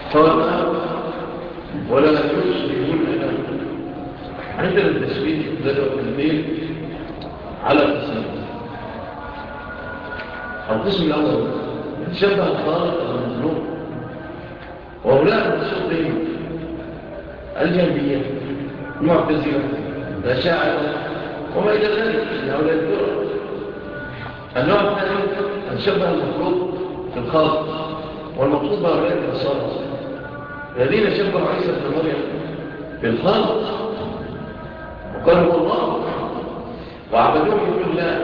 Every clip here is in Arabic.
قال ولا يشركون أنا. عندنا التشبيه لدى الاثنين على قسمين. القسم الأول يتشبه الخالق المخلوق، وهؤلاء المقصودين الجهمية، المعتزلة، الأشاعرة وما إلى ذلك من هؤلاء الفرق. النوع الثاني أن شبه المخلوق في الخالق، والمقصود بهؤلاء النصارى الذين شبهوا عيسى بن مريم في الخالق وقالوا الله وعبدوه من دون الله.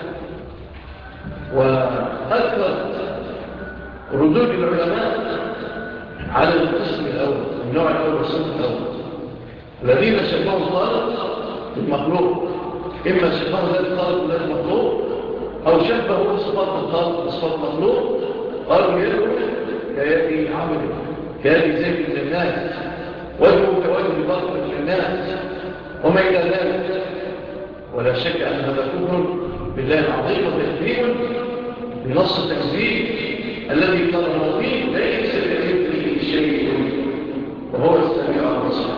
وأكثر ردود العلماء على القسم الأول، النوع الأول والصنف الأول، الذين شبهوا الخالق بالمخلوق، إما شبهوا ذات الخالق وذات المخلوق، أو شبهوا صفات الخالق بصفات المخلوق. قالوا يده كيد عمله، كيد زيد للناس، وجهه كوجه البطل للناس وما إلى ذلك. ولا شك أن هذا كفر بالله العظيم وتكذيب بنص التنزيل الذي قال الماضي ليس كمثله شيء وهو السميع البصير.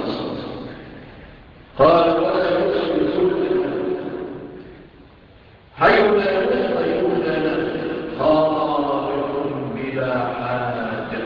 قال ولا يشرك حي لا يموت قيوم لا ينام خالق بلا حاجة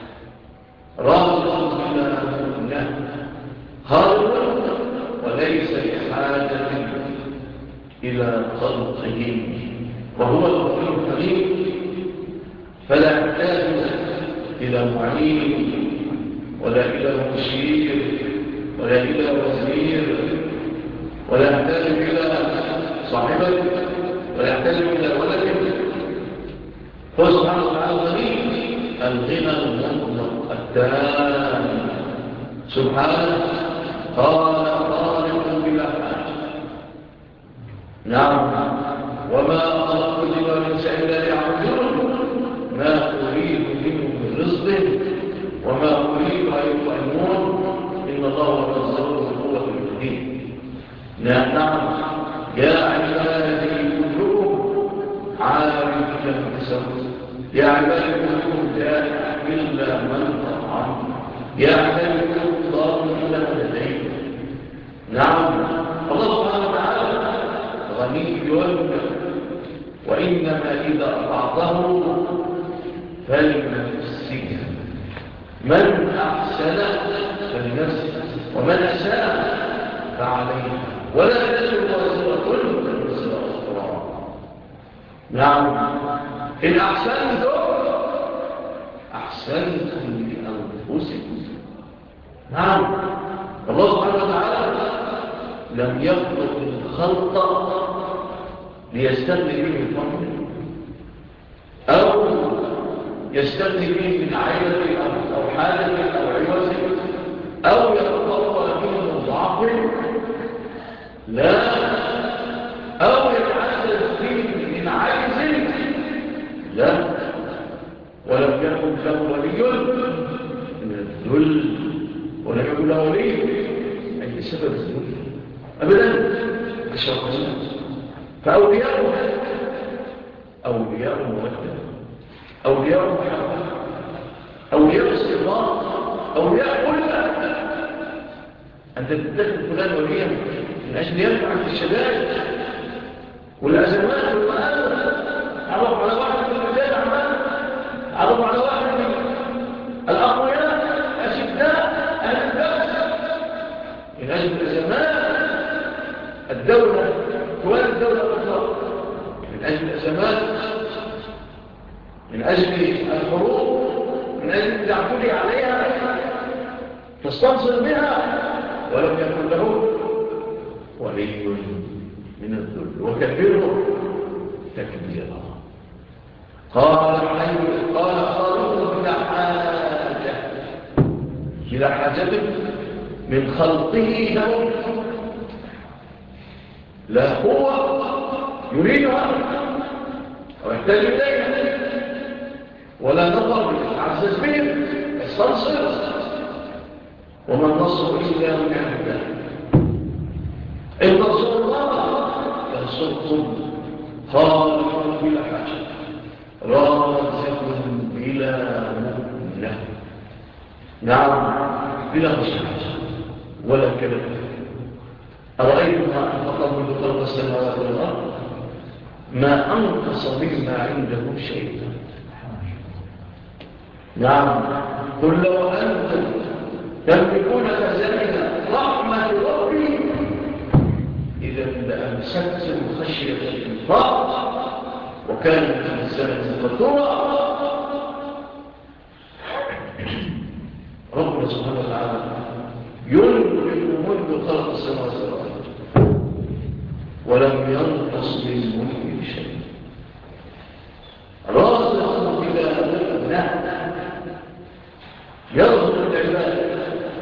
رازق بلا مؤنة خالق وليس بحاجة إلى خلقه وهو الغفور الحليم، فلا يحتاج إلى معين ولا إلى مشير ولا إلى وزير ولا يحتاج إلى صاحبه ولا يحتاج إلى ولد. هو سبحانه وتعالى غني الغنى المطلق التام سبحانه. قال خالق بلا حاجة. نعم وما خلقت الجن والإنس إلا ليعبدون ما أريد منهم من رزق وما أريد أن يطعمون إن الله هو الرزاق ذو القوة المتين. نعم يا عبادي كلكم عالم كالمسلم يا عبادي كلكم جائع إلا من طعم يا عبادي كلكم ضار إلا من هديت. نعم الله سبحانه وتعالى غني وإنما إذا أطعته فلنفسك. من أحسن فلنفسه ومن أساء فعليه ولا تزر وازرة وزر أخرى. نعم إن أحسنتم أحسنتم لأنفسكم. نعم الله سبحانه وتعالى لم يخلق الخلق ليستغني به من فضله أو يستغني به من عيبة أو حالة أو عوز أو يتطور به من ضعف، لا، أو يتعزز به من عجز، لا، ولم يكن له ولي من الذل ولم يكن له ولي أي سبب الذل أبدا أشرف الله. فأولياء مودة، أولياء محبة، أولياء استغفار، أولياء كلها. أنت تتخذ فلان وليا من أجل ينفع في الشدائد والأزمات والمآلة. عرف على واحد من الرجال عمال، عرف على واحد من الأقوياء أشداء أهل البأس من أجل الأزمات. الدولة توالي الدولة الأخرى من أجل الأزمات، من أجل الحروب، من أجل التعفل عليها تستنصر بها، ولم يكن له ولي من الذل وكبره تكبيرا. قال خالق بلا حاجة من خلقه له، لا قوة يريدها ويحتاج إليها ولا نظر يتعزز به يستنصر. وما النصر إلا من عند الله. إن نصر الله ينصركم. خالق بلا حاجة رازق بلا مؤنة. نعم بلا مشاكل ولا كلام. أرأيتم ما أنفق منذ خلق السماوات والأرض ما أنقص مما عنده شيء. نعم قل لو أنتم تملكون خزائن رحمة ربي إذا لأمسكتم خشية الإنفاق وكان الإنسان قدورا. ربنا سبحانه وتعالى ينفق منذ خلق السماوات والأرض ولم ينقص من ملكه شيء. رازق بلا مؤنة يرزق العباد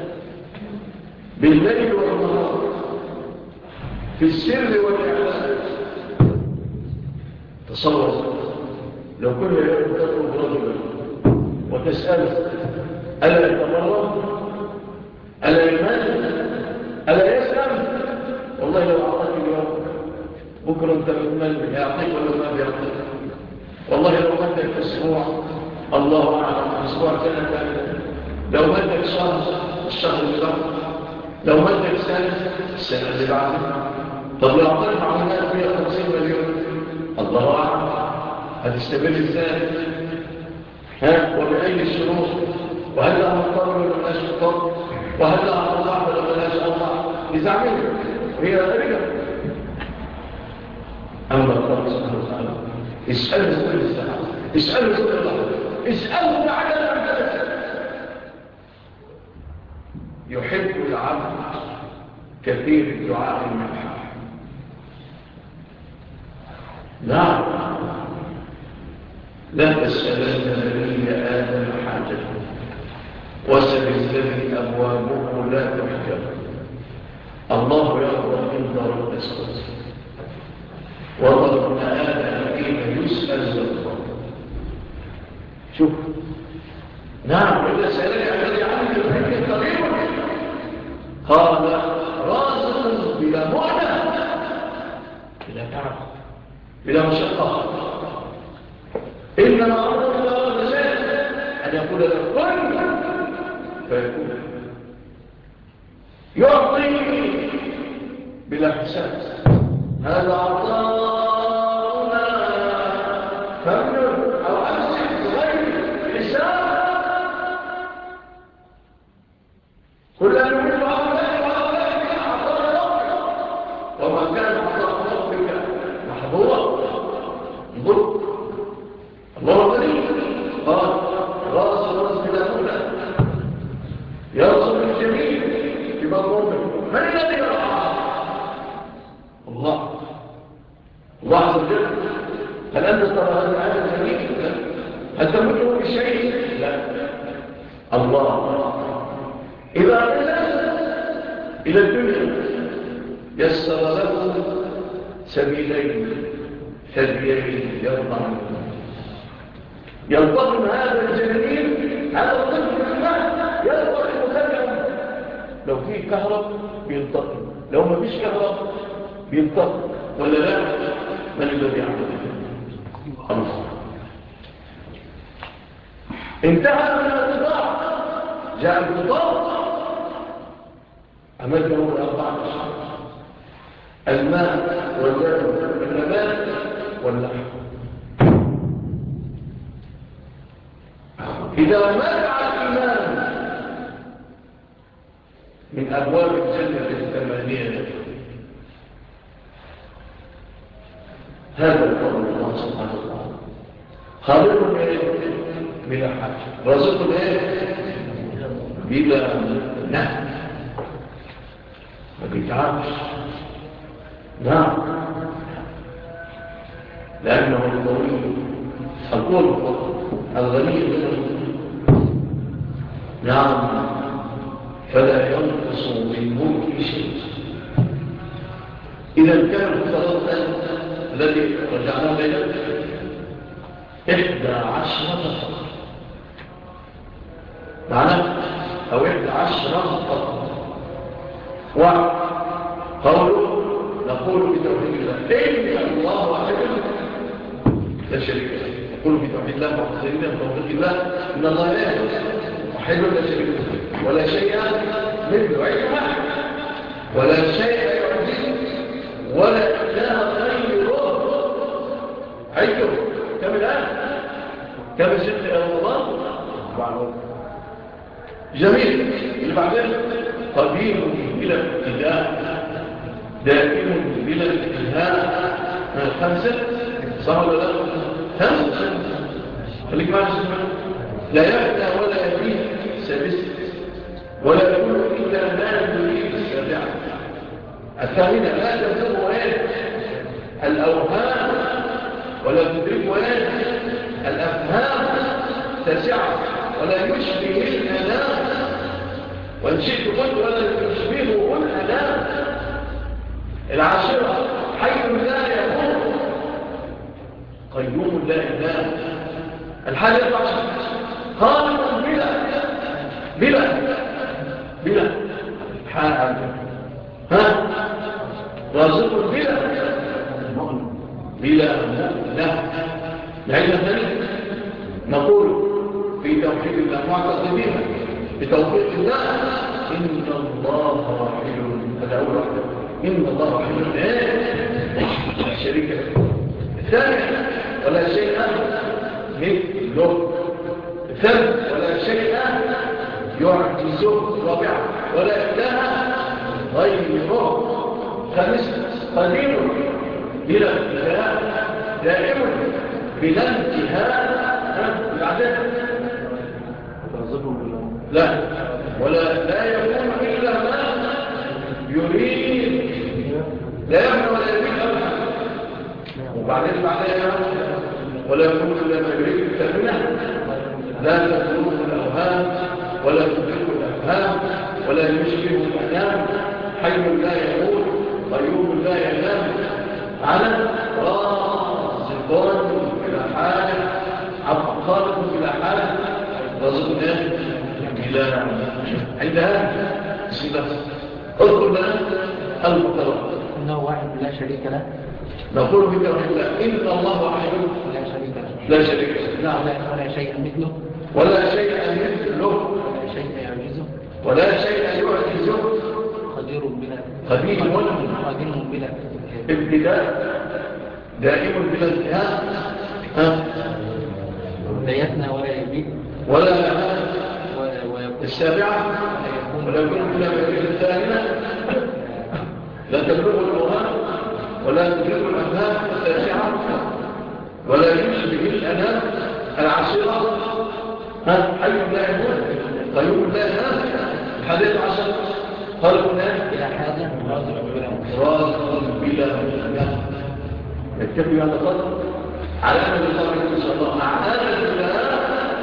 بالليل والنهار في السر والإعلان. تصور لو كل يوم تطلب رجلا وتسأله ألا يتمرض ألا يمات ألا يسلم، والله لو أعطاك اليوم بكرة أنت من يعطيك ولا ما بيعطيك. والله لو مدك أسبوع الله أعلم أسبوع سنة كاملة، لو مدك شهر الشهر اللي بعده، لو مدك سنة السنة اللي بعده. طب لو أعطيك معونات 150 مليون الله أعلم هتستمر إزاي؟ وبأي الشروط؟ وهل لها مضطر ولا ملاش مضطر؟ وهل لها أرباح ولا ملاش أرباح؟ إذا عملت هي غريبة. أما الله سبحانه وتعالى اسأله كل ساعة، اسأله كل لحظة، اسأله بعد الأمثال. يحب العبد كثير الدعاء الملحة. نعم لا تسألن نبي آدم حاجته وسل الذي أبوابه لا تحجب. الله يرضى إن ضرب تسكت وضرب ابن آدم حين يسأل يرضى. شوف نعم وإذا سألني الذي عنك فإني قريب قال رازق بلا معنى بلا تعب بلا مشقة. إنما أمر الله أراد شيء أن يقول له كن فيكون. يعطي بلا حساب. هذا عطاؤنا فمن أو أمسك غير حساب. كل أن يمد عطاء وعطاء عطاء ربك وما كان عطاء ربك محظورا. انظر الله غني قال راس بلا مولى يرزق الجميل بمضمونه. من الذي يرعاه؟ الله عز وجل. هل أنت ترى هذا الجميل؟ لا. هل تملكه بشيء؟ لا. الله إذا نزل إلى الدنيا يسر له سبيلين ثديين يلتقم هذا الجميل هذا الطفل الماء يلتقم ثديهم. لو فيه كهرب بيلتقم، لو ما فيش كهرب بيلتقم ولا لا؟ من الذي يعمل؟ الله. انتهى من الرضاع جاء الفطار أمده 14 الماء والنبات واللحم. إذا منع الإيمان من أبواب الجنة 8 هذا الفضل الله سبحانه وتعالى. خالق بلا حاجة، رازق بلا نهب، ما بيتعبش. نعم لأنه القوي القوي الغني. نعم فلا ينقص من ملك شيء. إذا كان الفضل الذي رجعنا إليه 11 فقط معناه أو 11 فقط. وقوله نقول بتوحيد الله إن الله واحد لا شريك له. نقول بتوحيد الله وحده توحيد الله إن الله لا واحد ولا شريك ولا شيء مثله عينها ولا شيء يعجزه ولا إله غيره. عينه كم الآن؟ كم ست يا الله؟ جميل. اللي بعدين قديم بلا ابتداء دائم بلا انتهاء. 5 صح ولا لا؟ 5 خليك معنا. لا يبنى ولا يبيد 6 ولا يكون إلا ما يريد 7. الثامنة لا تبلغ الأوهام ولا تدرك الأفهام. 9 ولا يشبه الأنام وإن شئت قلت ولا يشبهه الأنام. 10 حي لا يموت قيوم لا إله. 11 خالق بلا حال. رازق بلا مؤنة. لعلم ذلك نقول في توحيد الله معتقدين بتوفيق الله إن الله واحد. هذا أول واحد. إن الله واحد لا شريك له. الثاني ولا شيء مثله. الثالث ولا شيء يعجزه. الرابع ولا إله غيره. 5 قدير بلا ابتداء دائم بلا انتهاء. بعدين لا لا يكون إلا ما يريد. لا يمنع ولا يريد أبدا. وبعدين ولا يكون إلا ما يريد. الثامنة لا تبلغ الأوهام ولا تدرك الأفهام ولا يشبه الأنام. حي لا يموت قيوم لا ينام. على رازق بلا حال خالق بلا حال رزقنا بلا عندها سيدة. اذكر لنا المقرر انه واحد لا شريك له. نقول بك الله إن الله واحد لا شريك له. نعم. ولا شيء مثله ولا شيء مثله ولا شيء يعجزه ولا شيء يعجزه. قدير بلا ابتداء دائم بلا انتهاء. لا يفنى ولا يبيد ولا ويكون. 7 ولا يكون إلا ما يريد. الثامنة لا تبلغ الأوهام ولا تدرك الأفهام. 9 ولا يشبه الأنام. 10 حي لا يموت قيوم لا ينام. 11 خلق بلا حاجة رازق بلا مؤنة. نكتفي هذا القدر على أن الله إن شاء الله أعاننا بالله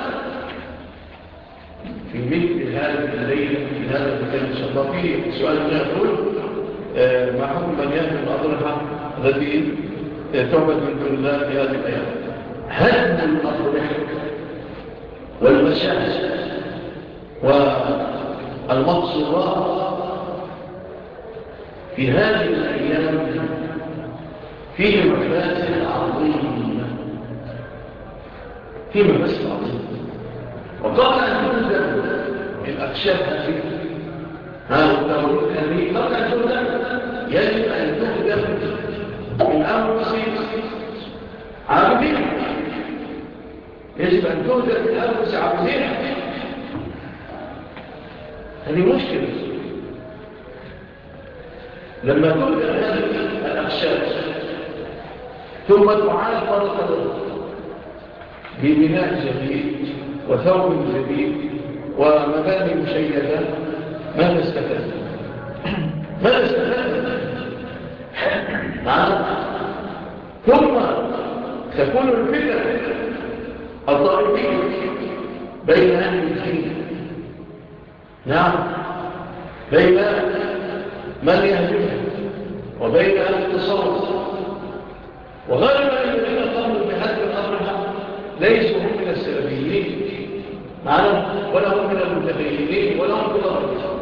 في مثل هذه الليلة في هذا المكان إن شاء الله. في سؤال يقول ما حكم من يهدم الأضرحة التي تعبد من دون الله في هذه الأيام؟ هدم الأضرحة والمشاهد والمقصورات في هذه الأيام فيه مفاسد عظيمة. وقبل أن تنزل الأكشاف هذه والتمريض هذه قبل أن تنزل يجب أن تقدم من أنفس عابدين. يجب أن تقدم من أنفس عابدين. هذه مشكلة. لما تقدم هذه الأكشاف ثم تعاد مرة أخرى ببناء جديد وثوب جديد ومباني مشيدة، ماذا استفدنا؟ ثم تكون الفتنة الطائفية بين أهل الدين. نعم، بين من يهدمه وبين أهل التصوف. وغالبا الذين قاموا بهدم الأضرحة ليسوا هم من السلفيين معنا ولا هم من المتدينين ولا هم من الرجل،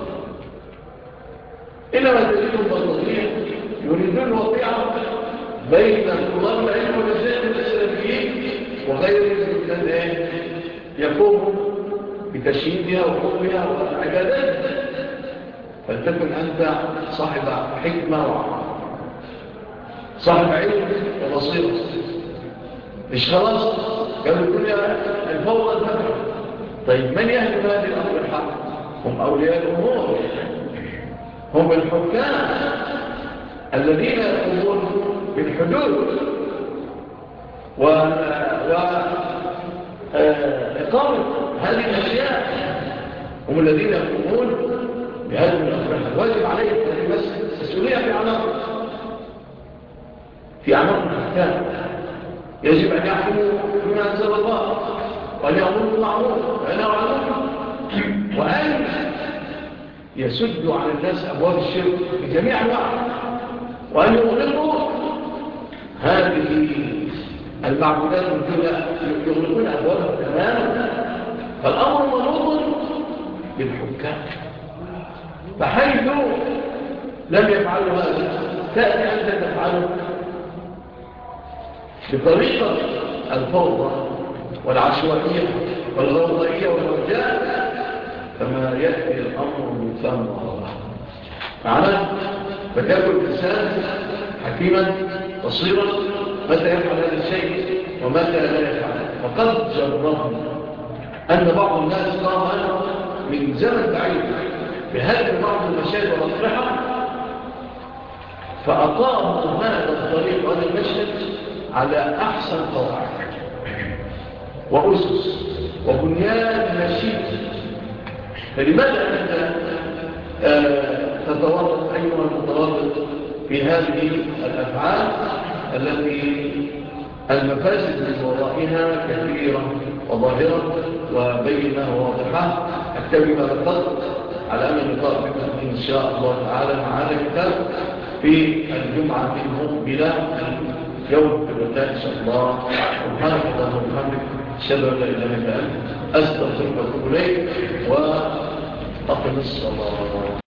إنما تجدهم بطلين يريدون وقيعة بين طلاب العلم والنساء من السلفيين وغيرهم من يقوموا بتشييدها وحكمها وعبادتها، فلتكن أنت صاحب حكمة وعقل، صاحب علم وبصيرة. مش خلاص قالوا الدنيا الفوضى الفترة. طيب من يهدم هذه الأمر الحق؟ هم أولياء الأمور، هم الحكام الذين يقومون بالحدود وإقامة هذه الأشياء، هم الذين يقومون بهذه الأفراح. الواجب عليهم هذه مسؤولية في أعمال الحكام، يجب أن يحكموا بما أنزل الله، وأن يأمروا بالمعروف وينهوا عن المنكر، وأن يسدوا عن الناس أبواب الشرك بجميع أنواعها، وأن يغلقوا هذه المعبودات من دون يغلقون أبوابها تماما. فالأمر منوط بالحكام، فحيث لم يفعلوا هذا تأتي أنت تفعله بطريقة الفوضى والعشوائية والغوضائية والرجاء، فما يأتي الأمر من ثم الله معنا. فتكون الإنسان حكيما بصيرا متى يفعل هذا الشيء ومتى لا يفعل. وقد جربنا أن بعض الناس قام من زمن بعيد بهدم بعض المشاهد والأطرحة، فأقاموا هذا الطريق وهذا المشهد على أحسن قواعد وأسس وبنيان مشيد. فلماذا أنت تتورط أيها المتورط في هذه الأفعال التي المفاسد من ورائها كثيرة وظاهرة وبينة وواضحة؟ أكتبي ما ذكرت على أن اللقاء بكم إن شاء الله تعالى معنا كتاب في الجمعة المقبلة يوم الثلاثاء إن شاء الله. سبحانك اللهم وبحمدك، أشهد أن لا إله إلا أنت، أستغفرك وأتوب إليك، وأقم الصلاة.